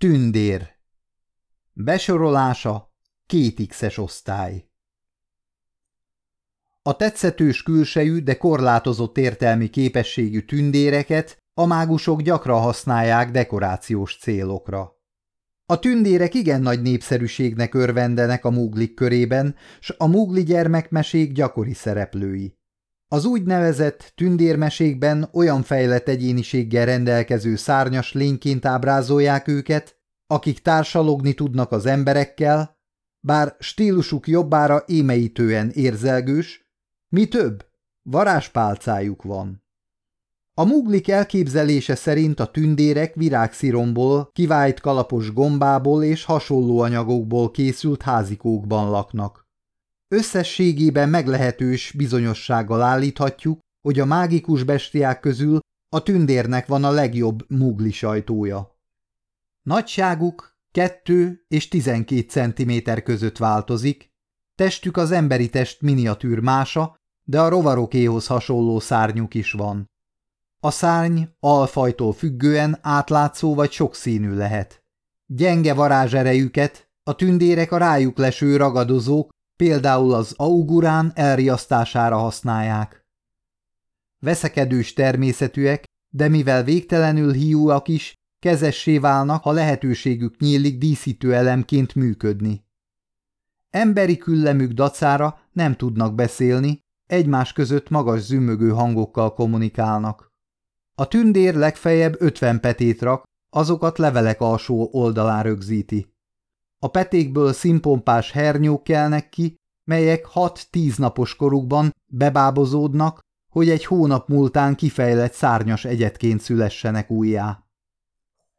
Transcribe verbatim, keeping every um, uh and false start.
Tündér. Besorolása két X-es osztály. A tetszetős külsejű, de korlátozott értelmi képességű tündéreket a mágusok gyakran használják dekorációs célokra. A tündérek igen nagy népszerűségnek örvendenek a muglik körében, s a mugli gyermekmesék gyakori szereplői. Az úgynevezett tündérmesékben olyan fejlett egyéniséggel rendelkező szárnyas lényként ábrázolják őket, akik társalogni tudnak az emberekkel, bár stílusuk jobbára émeítően érzelgős, mi több, varázspálcájuk van. A muglik elképzelése szerint a tündérek virágsziromból, kivájt kalapos gombából és hasonló anyagokból készült házikókban laknak. Összességében meglehetős bizonyossággal állíthatjuk, hogy a mágikus bestiák közül a tündérnek van a legjobb mugli sajtója. Nagyságuk kettő és tizenkét centiméter között változik, testük az emberi test miniatűr mása, de a rovarokéhoz hasonló szárnyuk is van. A szárny alfajtól függően átlátszó vagy sokszínű lehet. Gyenge varázserejüket a tündérek a rájuk leső ragadozók, például az augurán elriasztására használják. Veszekedős természetűek, de mivel végtelenül hiúak is, kezessé válnak, ha lehetőségük nyílik díszítő elemként működni. Emberi küllemük dacára nem tudnak beszélni, egymás között magas zümmögő hangokkal kommunikálnak. A tündér legfeljebb ötven petét rak, azokat levelek alsó oldalán rögzíti. A petékből színpompás hernyók kelnek ki, melyek hat-tíz napos korukban bebábozódnak, hogy egy hónap múltán kifejlett szárnyas egyedként szülessenek újjá.